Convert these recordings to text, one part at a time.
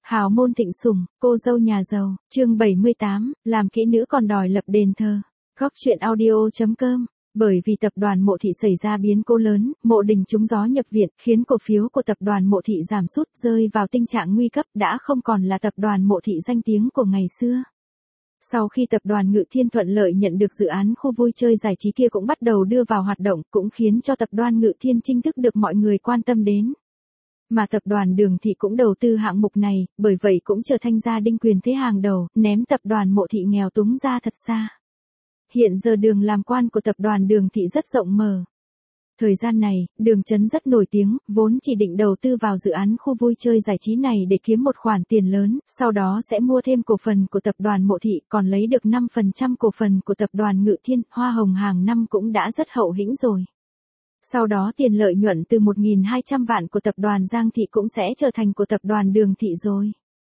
Hào môn thịnh sủng, cô dâu nhà giàu, chương 78, làm kỹ nữ còn đòi lập đền thờ. Góc truyện audio.com. Bởi vì tập đoàn Mộ Thị xảy ra biến cố lớn, Mộ Đình trúng gió nhập viện, khiến cổ phiếu của tập đoàn Mộ Thị giảm sút, rơi vào tình trạng nguy cấp, đã không còn là tập đoàn Mộ Thị danh tiếng của ngày xưa. Sau khi tập đoàn Ngự Thiên thuận lợi nhận được dự án khu vui chơi giải trí kia cũng bắt đầu đưa vào hoạt động, cũng khiến cho tập đoàn Ngự Thiên chính thức được mọi người quan tâm đến. Mà tập đoàn Đường Thị cũng đầu tư hạng mục này, bởi vậy cũng trở thành gia đình quyền thế hàng đầu, ném tập đoàn Mộ Thị nghèo túng ra thật xa. Hiện giờ đường làm quan của tập đoàn Đường Thị rất rộng mở. Thời gian này, Đường Chấn rất nổi tiếng, vốn chỉ định đầu tư vào dự án khu vui chơi giải trí này để kiếm một khoản tiền lớn, sau đó sẽ mua thêm cổ phần của tập đoàn Mộ Thị, còn lấy được 5% cổ phần của tập đoàn Ngự Thiên, hoa hồng hàng năm cũng đã rất hậu hĩnh rồi. Sau đó tiền lợi nhuận từ 1.200 vạn của tập đoàn Giang Thị cũng sẽ trở thành của tập đoàn Đường Thị rồi.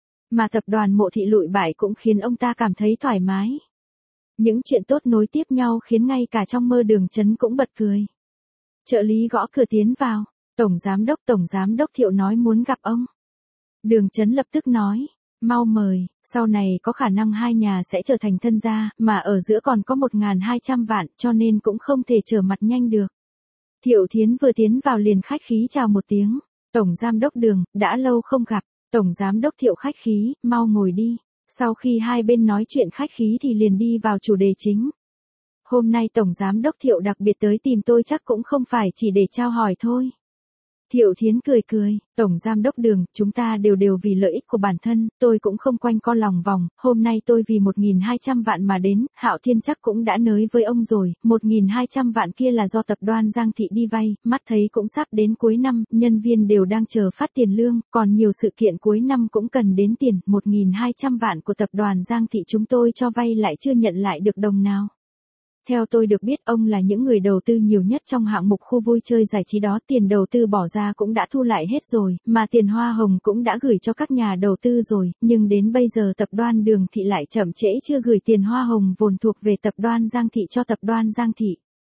Mà tập đoàn Mộ Thị lụi bại cũng khiến ông ta cảm thấy thoải mái. Những chuyện tốt nối tiếp nhau khiến ngay cả trong mơ Đường Chấn cũng bật cười. Trợ lý gõ cửa tiến vào, Tổng Giám đốc Thiệu nói muốn gặp ông. Đường Chấn lập tức nói, mau mời, sau này có khả năng hai nhà sẽ trở thành thân gia, mà ở giữa còn có 1.200 vạn, cho nên cũng không thể trở mặt nhanh được. Thiệu Thiến vừa tiến vào liền khách khí chào một tiếng, Tổng Giám đốc Đường, đã lâu không gặp, Tổng Giám đốc Thiệu khách khí, mau ngồi đi. Sau khi hai bên nói chuyện khách khí thì liền đi vào chủ đề chính. Hôm nay Tổng Giám đốc Thiệu đặc biệt tới tìm tôi chắc cũng không phải chỉ để trao hỏi thôi. Thiệu Thiến cười, Tổng Giám đốc Đường, chúng ta đều vì lợi ích của bản thân, tôi cũng không quanh co lòng vòng, hôm nay tôi vì 1.200 vạn mà đến, Hạo Thiên chắc cũng đã nói với ông rồi, 1.200 vạn kia là do tập đoàn Giang Thị đi vay, mắt thấy cũng sắp đến cuối năm, nhân viên đều đang chờ phát tiền lương, còn nhiều sự kiện cuối năm cũng cần đến tiền, 1.200 vạn của tập đoàn Giang Thị chúng tôi cho vay lại chưa nhận lại được đồng nào. Theo tôi được biết ông là những người đầu tư nhiều nhất trong hạng mục khu vui chơi giải trí đó, tiền đầu tư bỏ ra cũng đã thu lại hết rồi, mà tiền hoa hồng cũng đã gửi cho các nhà đầu tư rồi, nhưng đến bây giờ tập đoàn Đường Thị lại chậm trễ chưa gửi tiền hoa hồng vốn thuộc về tập đoàn Giang Thị cho tập đoàn Giang Thị.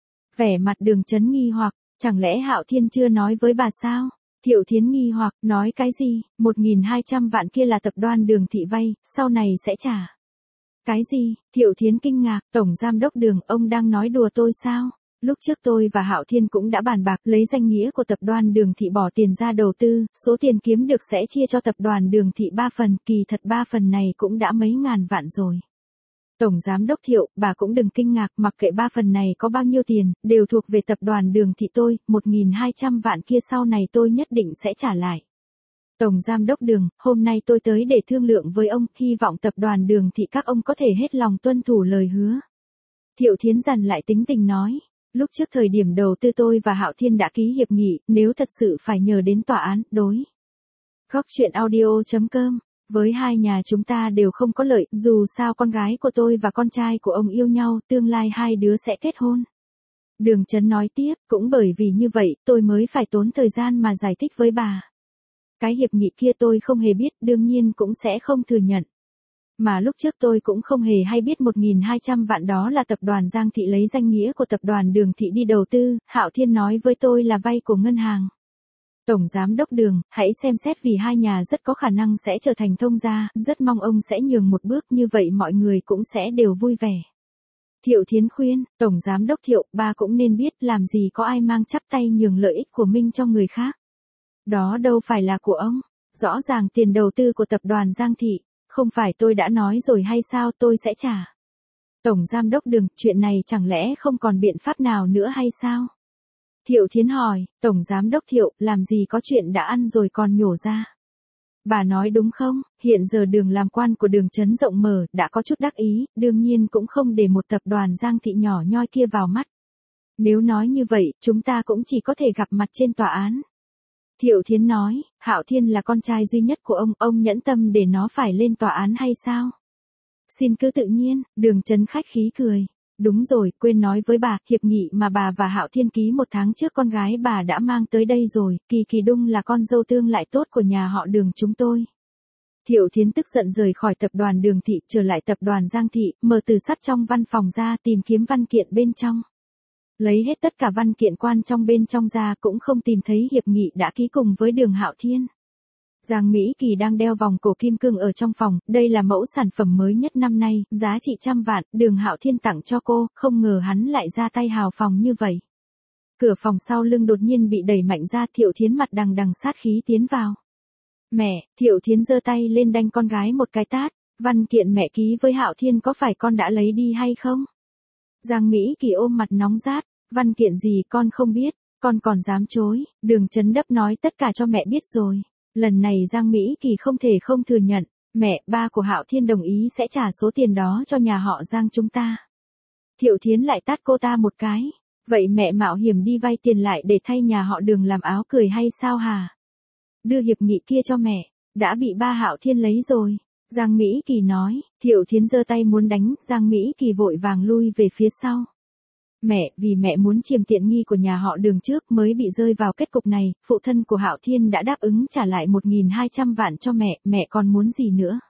Vẻ mặt Đường Chấn nghi hoặc, chẳng lẽ Hạo Thiên chưa nói với bà sao? Thiệu Thiến nghi hoặc, nói cái gì, 1.200 vạn kia là tập đoàn Đường Thị vay, sau này sẽ trả. Cái gì? Thiệu Thiến kinh ngạc, Tổng Giám đốc Đường, ông đang nói đùa tôi sao? Lúc trước tôi và Hạo Thiên cũng đã bàn bạc lấy danh nghĩa của tập đoàn Đường Thị bỏ tiền ra đầu tư, số tiền kiếm được sẽ chia cho tập đoàn Đường Thị 3 phần, kỳ thật 3 phần này cũng đã mấy ngàn vạn rồi. Tổng Giám đốc Thiệu, bà cũng đừng kinh ngạc, mặc kệ 3 phần này có bao nhiêu tiền, đều thuộc về tập đoàn Đường Thị tôi, 1.200 vạn kia sau này tôi nhất định sẽ trả lại. Tổng Giám đốc Đường, hôm nay tôi tới để thương lượng với ông, hy vọng tập đoàn Đường Thị các ông có thể hết lòng tuân thủ lời hứa. Thiệu Thiến dằn lại tính tình nói, lúc trước thời điểm đầu tư tôi và Hạo Thiên đã ký hiệp nghị, nếu thật sự phải nhờ đến tòa án, đối. Góc truyện audio.com, với hai nhà chúng ta đều không có lợi, dù sao con gái của tôi và con trai của ông yêu nhau, tương lai hai đứa sẽ kết hôn. Đường Chấn nói tiếp, cũng bởi vì như vậy, tôi mới phải tốn thời gian mà giải thích với bà. Cái hiệp nghị kia tôi không hề biết, đương nhiên cũng sẽ không thừa nhận. Mà lúc trước tôi cũng không hề hay biết 1.200 vạn đó là tập đoàn Giang Thị lấy danh nghĩa của tập đoàn Đường Thị đi đầu tư, Hạo Thiên nói với tôi là vay của ngân hàng. Tổng Giám đốc Đường, hãy xem xét vì hai nhà rất có khả năng sẽ trở thành thông gia, rất mong ông sẽ nhường một bước, như vậy mọi người cũng sẽ đều vui vẻ. Thiệu Thiến khuyên, Tổng Giám đốc Thiệu, ba cũng nên biết làm gì có ai mang chắp tay nhường lợi ích của mình cho người khác. Đó đâu phải là của ông, rõ ràng tiền đầu tư của tập đoàn Giang Thị, không phải tôi đã nói rồi hay sao, tôi sẽ trả. Tổng Giám đốc Đường, chuyện này chẳng lẽ không còn biện pháp nào nữa hay sao? Thiệu Thiến hỏi, Tổng Giám đốc Thiệu, làm gì có chuyện đã ăn rồi còn nhổ ra. Bà nói đúng không, hiện giờ Đường làm quan của Đường Chấn rộng mở, đã có chút đắc ý, đương nhiên cũng không để một tập đoàn Giang Thị nhỏ nhoi kia vào mắt. Nếu nói như vậy, chúng ta cũng chỉ có thể gặp mặt trên tòa án. Thiệu Thiến nói, Hạo Thiên là con trai duy nhất của ông nhẫn tâm để nó phải lên tòa án hay sao? Xin cứ tự nhiên, Đường Chấn khách khí cười. Đúng rồi, quên nói với bà, hiệp nghị mà bà và Hạo Thiên ký 1 tháng trước con gái bà đã mang tới đây rồi, Kỳ Kỳ Đung là con dâu tương lại tốt của nhà họ Đường chúng tôi. Thiệu Thiến tức giận rời khỏi tập đoàn Đường Thị, trở lại tập đoàn Giang Thị, mở từ sắt trong văn phòng ra tìm kiếm văn kiện bên trong. Lấy hết tất cả văn kiện quan trong bên trong ra cũng không tìm thấy hiệp nghị đã ký cùng với Đường Hạo Thiên. Giang Mỹ Kỳ đang đeo vòng cổ kim cương ở trong phòng, đây là mẫu sản phẩm mới nhất năm nay, giá trị trăm vạn, Đường Hạo Thiên tặng cho cô, không ngờ hắn lại ra tay hào phóng như vậy. Cửa phòng sau lưng đột nhiên bị đẩy mạnh ra, Thiệu Thiến mặt đằng đằng sát khí tiến vào. Mẹ, Thiệu Thiến giơ tay lên đanh con gái một cái tát, văn kiện mẹ ký với Hạo Thiên có phải con đã lấy đi hay không? Giang Mỹ Kỳ ôm mặt nóng rát, văn kiện gì con không biết, con còn dám chối, Đường Chấn Đấp nói tất cả cho mẹ biết rồi. Lần này Giang Mỹ Kỳ không thể không thừa nhận, mẹ, ba của Hạo Thiên đồng ý sẽ trả số tiền đó cho nhà họ Giang chúng ta. Thiệu Thiến lại tát cô ta một cái, vậy mẹ mạo hiểm đi vay tiền lại để thay nhà họ Đường làm áo cười hay sao hả? Đưa hiệp nghị kia cho mẹ, đã bị ba Hạo Thiên lấy rồi. Giang Mỹ Kỳ nói, Thiệu Thiến giơ tay muốn đánh, Giang Mỹ Kỳ vội vàng lui về phía sau. Mẹ, vì mẹ muốn chiếm tiện nghi của nhà họ Đường trước mới bị rơi vào kết cục này, phụ thân của Hạo Thiên đã đáp ứng trả lại 1.200 vạn cho mẹ còn muốn gì nữa?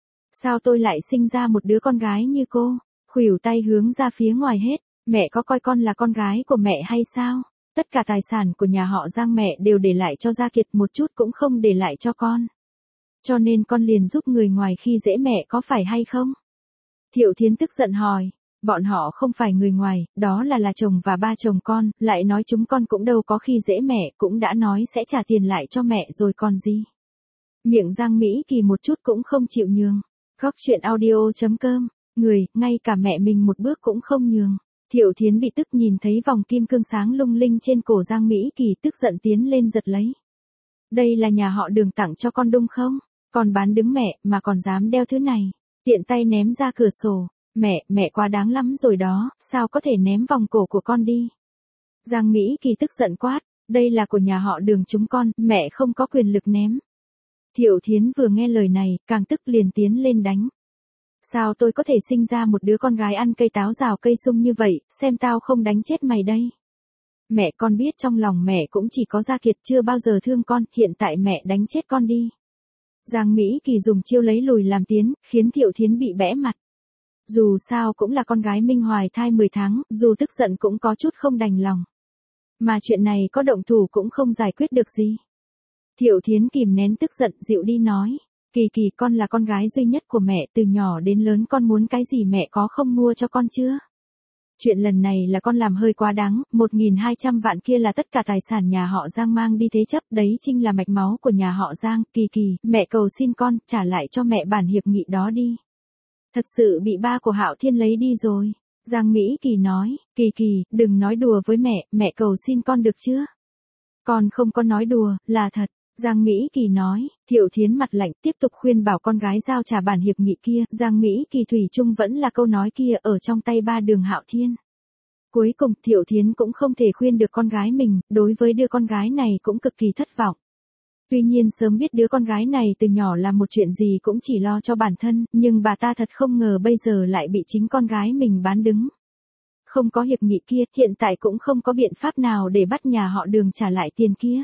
Sao tôi lại sinh ra một đứa con gái như cô? Khuỷu tay hướng ra phía ngoài hết, mẹ có coi con là con gái của mẹ hay sao? Tất cả tài sản của nhà họ Giang mẹ đều để lại cho Gia Kiệt, một chút cũng không để lại cho con. Cho nên con liền giúp người ngoài khi dễ mẹ có phải hay không? Thiệu Thiến tức giận hỏi, bọn họ không phải người ngoài, đó là chồng và ba chồng con, lại nói chúng con cũng đâu có khi dễ mẹ, cũng đã nói sẽ trả tiền lại cho mẹ rồi còn gì. Miệng Giang Mỹ Kỳ một chút cũng không chịu nhường. Góc chuyện audio.com, người, ngay cả mẹ mình một bước cũng không nhường. Thiệu Thiến bị tức nhìn thấy vòng kim cương sáng lung linh trên cổ Giang Mỹ Kỳ, tức giận tiến lên giật lấy. Đây là nhà họ Đường tặng cho con đúng không? Con bán đứng mẹ mà còn dám đeo thứ này. Tiện tay ném ra cửa sổ. Mẹ quá đáng lắm rồi đó, sao có thể ném vòng cổ của con đi? Giang Mỹ Kỳ tức giận quát, đây là của nhà họ Đường chúng con, mẹ không có quyền lực ném. Thiệu Thiến vừa nghe lời này, càng tức liền tiến lên đánh. Sao tôi có thể sinh ra một đứa con gái ăn cây táo rào cây sung như vậy, xem tao không đánh chết mày đây. Mẹ con biết trong lòng mẹ cũng chỉ có Gia Kiệt, chưa bao giờ thương con, hiện tại mẹ đánh chết con đi. Giang Mỹ Kỳ dùng chiêu lấy lùi làm tiến, khiến Thiệu Thiến bị bẽ mặt. Dù sao cũng là con gái Minh hoài thai 10 tháng, dù tức giận cũng có chút không đành lòng. Mà chuyện này có động thủ cũng không giải quyết được gì. Thiệu Thiến kìm nén tức giận dịu đi nói, Kỳ con là con gái duy nhất của mẹ, từ nhỏ đến lớn con muốn cái gì mẹ có không mua cho con chưa? Chuyện lần này là con làm hơi quá đáng, 1.200 vạn kia là tất cả tài sản nhà họ Giang mang đi thế chấp, đấy chính là mạch máu của nhà họ Giang. Kỳ, mẹ cầu xin con, trả lại cho mẹ bản hiệp nghị đó đi. Thật sự bị ba của Hạo Thiên lấy đi rồi. Giang Mỹ Kỳ nói, Kỳ, đừng nói đùa với mẹ cầu xin con được chưa? Con không có nói đùa, là thật. Giang Mỹ Kỳ nói, Thiệu Thiến mặt lạnh tiếp tục khuyên bảo con gái giao trả bản hiệp nghị kia, Giang Mỹ Kỳ thủy chung vẫn là câu nói kia ở trong tay ba Đường Hạo Thiên. Cuối cùng Thiệu Thiến cũng không thể khuyên được con gái mình, đối với đứa con gái này cũng cực kỳ thất vọng. Tuy nhiên sớm biết đứa con gái này từ nhỏ làm một chuyện gì cũng chỉ lo cho bản thân, nhưng bà ta thật không ngờ bây giờ lại bị chính con gái mình bán đứng. Không có hiệp nghị kia, hiện tại cũng không có biện pháp nào để bắt nhà họ Đường trả lại tiền kia.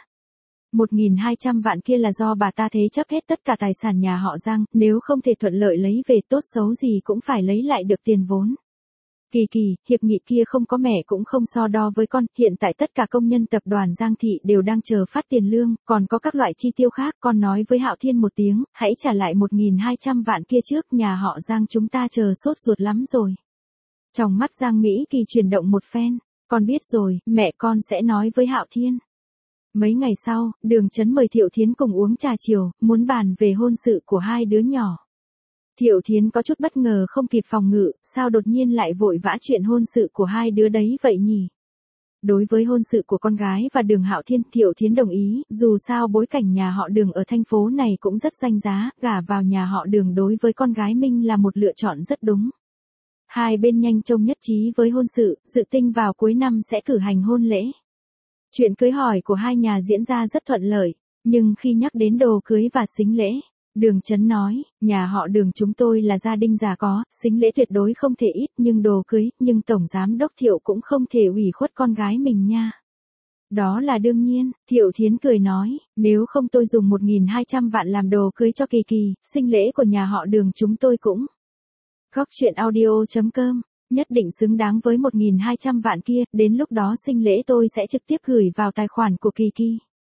1.200 vạn kia là do bà ta thế chấp hết tất cả tài sản nhà họ Giang, nếu không thể thuận lợi lấy về tốt xấu gì cũng phải lấy lại được tiền vốn. Kỳ, hiệp nghị kia không có mẹ cũng không so đo với con, hiện tại tất cả công nhân tập đoàn Giang Thị đều đang chờ phát tiền lương, còn có các loại chi tiêu khác, con nói với Hạo Thiên một tiếng, hãy trả lại 1.200 vạn kia trước, nhà họ Giang chúng ta chờ sốt ruột lắm rồi. Trong mắt Giang Mỹ Kỳ chuyển động một phen, con biết rồi, mẹ con sẽ nói với Hạo Thiên. Mấy ngày sau, Đường Chấn mời Thiệu Thiến cùng uống trà chiều, muốn bàn về hôn sự của hai đứa nhỏ. Thiệu Thiến có chút bất ngờ không kịp phòng ngự, sao đột nhiên lại vội vã chuyện hôn sự của hai đứa đấy vậy nhỉ? Đối với hôn sự của con gái và Đường Hạo Thiên, Thiệu Thiến đồng ý, dù sao bối cảnh nhà họ Đường ở thành phố này cũng rất danh giá, gả vào nhà họ Đường đối với con gái Minh là một lựa chọn rất đúng. Hai bên nhanh chóng nhất trí với hôn sự, dự tính vào cuối năm sẽ cử hành hôn lễ. Chuyện cưới hỏi của hai nhà diễn ra rất thuận lợi, nhưng khi nhắc đến đồ cưới và sính lễ, Đường Chấn nói, nhà họ Đường chúng tôi là gia đình già có, sính lễ tuyệt đối không thể ít, nhưng đồ cưới, nhưng Tổng Giám Đốc Thiệu cũng không thể ủy khuất con gái mình nha. Đó là đương nhiên, Thiệu Thiến cười nói, nếu không tôi dùng 1.200 vạn làm đồ cưới cho Kỳ, sính lễ của nhà họ Đường chúng tôi cũng. Góc chuyện audio.com, nhất định xứng đáng với 1.200 vạn kia, đến lúc đó sính lễ tôi sẽ trực tiếp gửi vào tài khoản của Kỳ.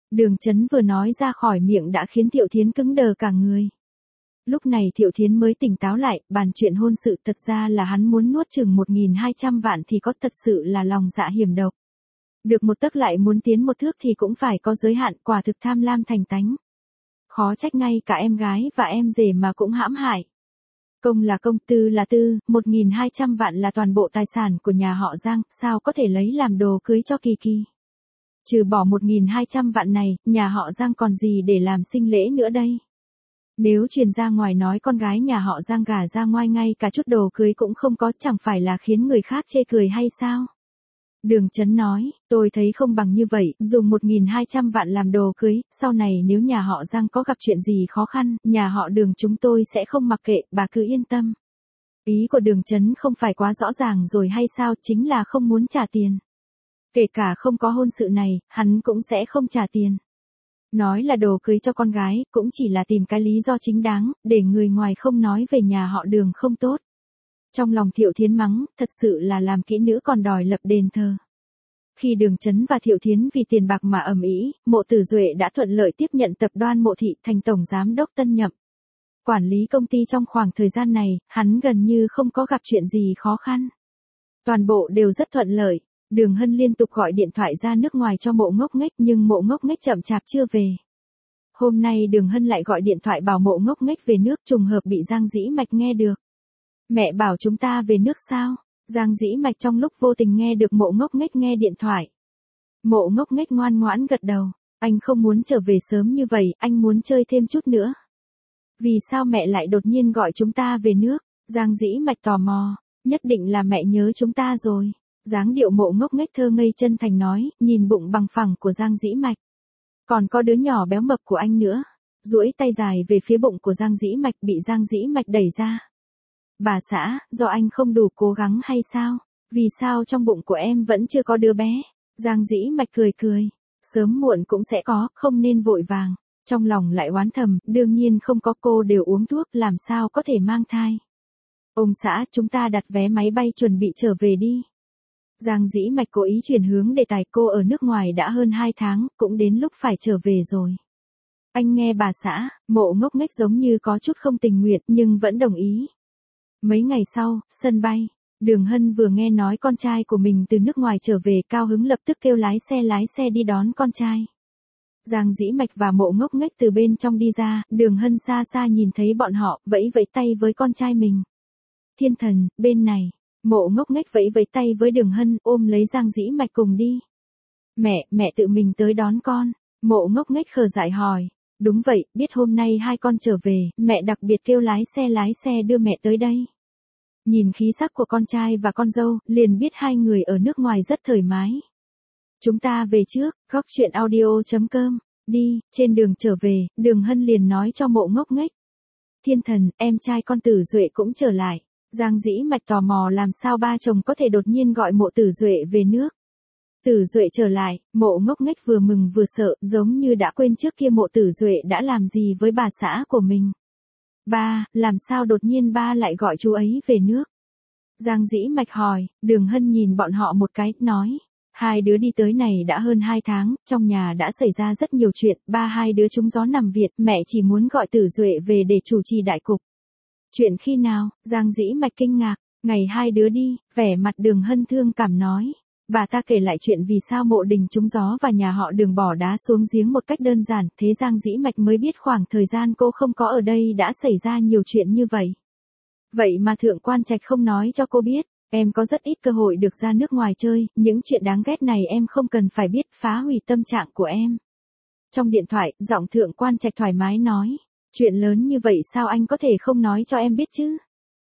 Đường Chấn vừa nói ra khỏi miệng đã khiến Thiệu Thiến cứng đờ cả người. Lúc này Thiệu Thiến mới tỉnh táo lại, bàn chuyện hôn sự thật ra là hắn muốn nuốt chừng 1.200 vạn thì có thật sự là lòng dạ hiểm độc. Được một tấc lại muốn tiến một thước thì cũng phải có giới hạn, quả thực tham lam thành tánh. Khó trách ngay cả em gái và em rể mà cũng hãm hại. Công là công, tư là tư, 1.200 vạn là toàn bộ tài sản của nhà họ Giang, sao có thể lấy làm đồ cưới cho Kỳ Kỳ. Trừ bỏ 1.200 vạn này, nhà họ Giang còn gì để làm sinh lễ nữa đây. Nếu truyền ra ngoài nói con gái nhà họ Giang gả ra ngoài ngay cả chút đồ cưới cũng không có, chẳng phải là khiến người khác chê cười hay sao? Đường Chấn nói, tôi thấy không bằng như vậy, dùng 1.200 vạn làm đồ cưới, sau này nếu nhà họ Giang có gặp chuyện gì khó khăn, nhà họ Đường chúng tôi sẽ không mặc kệ, bà cứ yên tâm. Ý của Đường Chấn không phải quá rõ ràng rồi hay sao, chính là không muốn trả tiền. Kể cả không có hôn sự này, hắn cũng sẽ không trả tiền. Nói là đồ cưới cho con gái, cũng chỉ là tìm cái lý do chính đáng, để người ngoài không nói về nhà họ Đường không tốt. Trong lòng Thiệu Thiến mắng, thật sự là làm kỹ nữ còn đòi lập đền thờ. Khi Đường Chấn và Thiệu Thiến vì tiền bạc mà ầm ĩ, Mộ Tử Duệ đã thuận lợi tiếp nhận tập đoàn Mộ Thị thành tổng giám đốc tân nhậm. Quản lý công ty trong khoảng thời gian này, hắn gần như không có gặp chuyện gì khó khăn. Toàn bộ đều rất thuận lợi. Đường Hân liên tục gọi điện thoại ra nước ngoài cho Mộ Ngốc Nghếch nhưng Mộ Ngốc Nghếch chậm chạp chưa về. Hôm nay Đường Hân lại gọi điện thoại bảo Mộ Ngốc Nghếch về nước, trùng hợp bị Giang Dĩ Mạch nghe được. Mẹ bảo chúng ta về nước sao? Giang Dĩ Mạch trong lúc vô tình nghe được Mộ Ngốc Nghếch nghe điện thoại. Mộ Ngốc Nghếch ngoan ngoãn gật đầu. Anh không muốn trở về sớm như vậy, anh muốn chơi thêm chút nữa. Vì sao mẹ lại đột nhiên gọi chúng ta về nước? Giang Dĩ Mạch tò mò. Nhất định là mẹ nhớ chúng ta rồi. Dáng điệu Mộ Ngốc Nghếch thơ ngây chân thành nói, nhìn bụng bằng phẳng của Giang Dĩ Mạch. Còn có đứa nhỏ béo mập của anh nữa. Duỗi tay dài về phía bụng của Giang Dĩ Mạch, bị Giang Dĩ Mạch đẩy ra. Bà xã, do anh không đủ cố gắng hay sao? Vì sao trong bụng của em vẫn chưa có đứa bé? Giang Dĩ Mạch cười cười. Sớm muộn cũng sẽ có, không nên vội vàng. Trong lòng lại oán thầm, đương nhiên không có, cô đều uống thuốc, làm sao có thể mang thai. Ông xã, chúng ta đặt vé máy bay chuẩn bị trở về đi. Giang Dĩ Mạch cố ý chuyển hướng đề tài, cô ở nước ngoài đã hơn 2 tháng, cũng đến lúc phải trở về rồi. Anh nghe bà xã, Mộ Ngốc Nghếch giống như có chút không tình nguyện nhưng vẫn đồng ý. Mấy ngày sau, sân bay, Đường Hân vừa nghe nói con trai của mình từ nước ngoài trở về, cao hứng lập tức kêu lái xe đi đón con trai. Giang Dĩ Mạch và Mộ Ngốc Nghếch từ bên trong đi ra, Đường Hân xa xa nhìn thấy bọn họ, vẫy vẫy tay với con trai mình. Thiên Thần, bên này. Mộ Ngốc Nghếch vẫy vẫy tay với Đường Hân, ôm lấy Giang Dĩ Mạch cùng đi. Mẹ tự mình tới đón con. Mộ Ngốc Nghếch khờ dại hỏi. Đúng vậy, biết hôm nay hai con trở về, mẹ đặc biệt kêu lái xe đưa mẹ tới đây. Nhìn khí sắc của con trai và con dâu, liền biết hai người ở nước ngoài rất thoải mái. Chúng ta về trước, góc chuyện audio.com. Đi, trên đường trở về, Đường Hân liền nói cho Mộ Ngốc Nghếch. Thiên Thần, em trai con Tử Duệ cũng trở lại. Giang Dĩ Mạch tò mò làm sao ba chồng có thể đột nhiên gọi Mộ Tử Duệ về nước. Tử Duệ trở lại, Mộ Ngốc Nghếch vừa mừng vừa sợ, giống như đã quên trước kia Mộ Tử Duệ đã làm gì với bà xã của mình. Ba, làm sao đột nhiên ba lại gọi chú ấy về nước? Giang Dĩ Mạch hỏi. Đường Hân nhìn bọn họ một cái, nói. Hai đứa đi tới này đã hơn 2 tháng, trong nhà đã xảy ra rất nhiều chuyện, hai đứa trúng gió nằm Việt, mẹ chỉ muốn gọi Tử Duệ về để chủ trì đại cục. Chuyện khi nào? Giang Dĩ Mạch kinh ngạc. Ngày hai đứa đi, vẻ mặt Đường Hân thương cảm nói. Bà ta kể lại chuyện vì sao Mộ Đình trúng gió và nhà họ Đường bỏ đá xuống giếng một cách đơn giản, thế Giang Dĩ Mạch mới biết khoảng thời gian cô không có ở đây đã xảy ra nhiều chuyện như vậy. Vậy mà Thượng Quan Trạch không nói cho cô biết, em có rất ít cơ hội được ra nước ngoài chơi, những chuyện đáng ghét này em không cần phải biết, phá hủy tâm trạng của em. Trong điện thoại, giọng Thượng Quan Trạch thoải mái nói, chuyện lớn như vậy sao anh có thể không nói cho em biết chứ?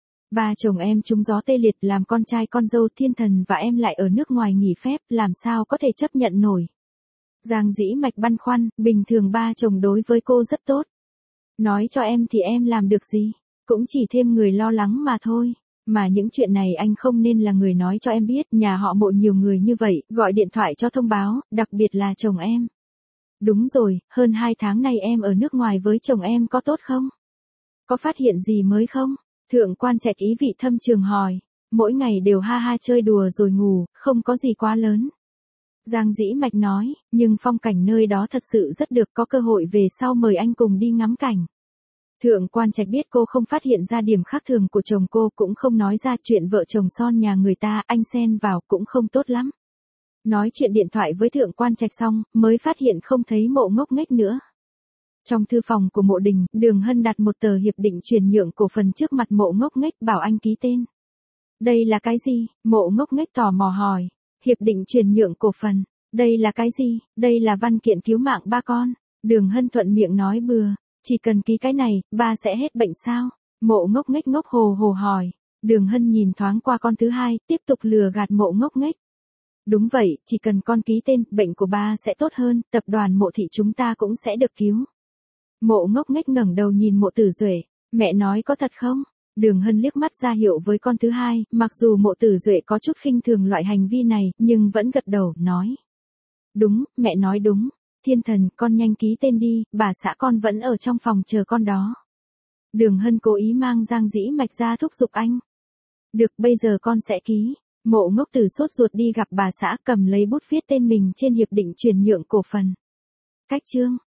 Ba chồng em trúng gió tê liệt, làm con trai con dâu Thiên Thần và em lại ở nước ngoài nghỉ phép, làm sao có thể chấp nhận nổi. Giang Dĩ Mạch băn khoăn, bình thường ba chồng đối với cô rất tốt. Nói cho em thì em làm được gì, cũng chỉ thêm người lo lắng mà thôi. Mà những chuyện này anh không nên là người nói cho em biết, nhà họ Mộ nhiều người như vậy, gọi điện thoại cho thông báo, đặc biệt là chồng em. Đúng rồi, hơn 2 tháng nay em ở nước ngoài với chồng em có tốt không? Có phát hiện gì mới không? Thượng Quan Trạch ý vị thâm trường hỏi. Mỗi ngày đều ha ha chơi đùa rồi ngủ, không có gì quá lớn. Giang Dĩ Mạch nói, nhưng phong cảnh nơi đó thật sự rất được, có cơ hội về sau mời anh cùng đi ngắm cảnh. Thượng quan Trạch biết cô không phát hiện ra điểm khác thường của chồng cô, cũng không nói ra chuyện vợ chồng son nhà người ta, anh xen vào cũng không tốt lắm. Nói chuyện điện thoại với Thượng quan Trạch xong, mới phát hiện không thấy Mộ Ngốc Nghếch nữa. Trong thư phòng của Mộ Đình, Đường Hân đặt một tờ hiệp định chuyển nhượng cổ phần trước mặt Mộ Ngốc Nghếch bảo anh ký tên. Đây là cái gì? Mộ Ngốc Nghếch tò mò hỏi. Hiệp định chuyển nhượng cổ phần. Đây là cái gì? Đây là văn kiện cứu mạng ba con. Đường Hân thuận miệng nói bừa. Chỉ cần ký cái này, ba sẽ hết bệnh sao? Mộ Ngốc Nghếch ngốc hồ hồ hỏi. Đường Hân nhìn thoáng qua con thứ hai, tiếp tục lừa gạt Mộ Ngốc Nghếch. Đúng vậy, chỉ cần con ký tên, bệnh của ba sẽ tốt hơn, tập đoàn Mộ thị chúng ta cũng sẽ được cứu. Mộ Ngốc Nghếch ngẩng đầu nhìn Mộ Tử Duệ, mẹ nói có thật không? Đường Hân liếc mắt ra hiệu với con thứ hai, mặc dù Mộ Tử Duệ có chút khinh thường loại hành vi này, nhưng vẫn gật đầu, nói. Đúng, mẹ nói đúng. Thiên Thần, con nhanh ký tên đi, bà xã con vẫn ở trong phòng chờ con đó. Đường Hân cố ý mang Giang Dĩ Mạch ra thúc giục anh. Được, bây giờ con sẽ ký. Mộ Ngốc Tử sốt ruột đi gặp bà xã, cầm lấy bút viết tên mình trên hiệp định chuyển nhượng cổ phần. Cách chương